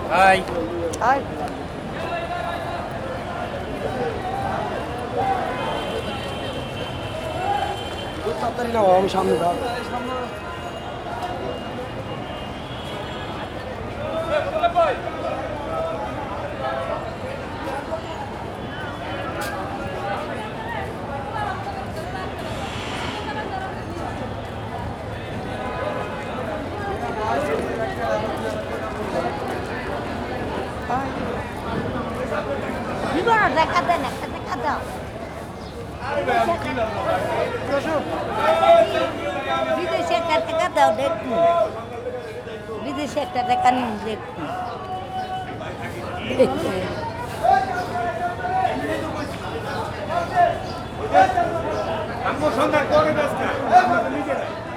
high high তাড়াতাড়ি নাও আমি সামনে দাও দেখা দেন একটা দেখা দাও বিদেশে একটা টাকা দাও দেখুন বিদেশে একটা টাকা নিন দেখুন সন্ধ্যা করে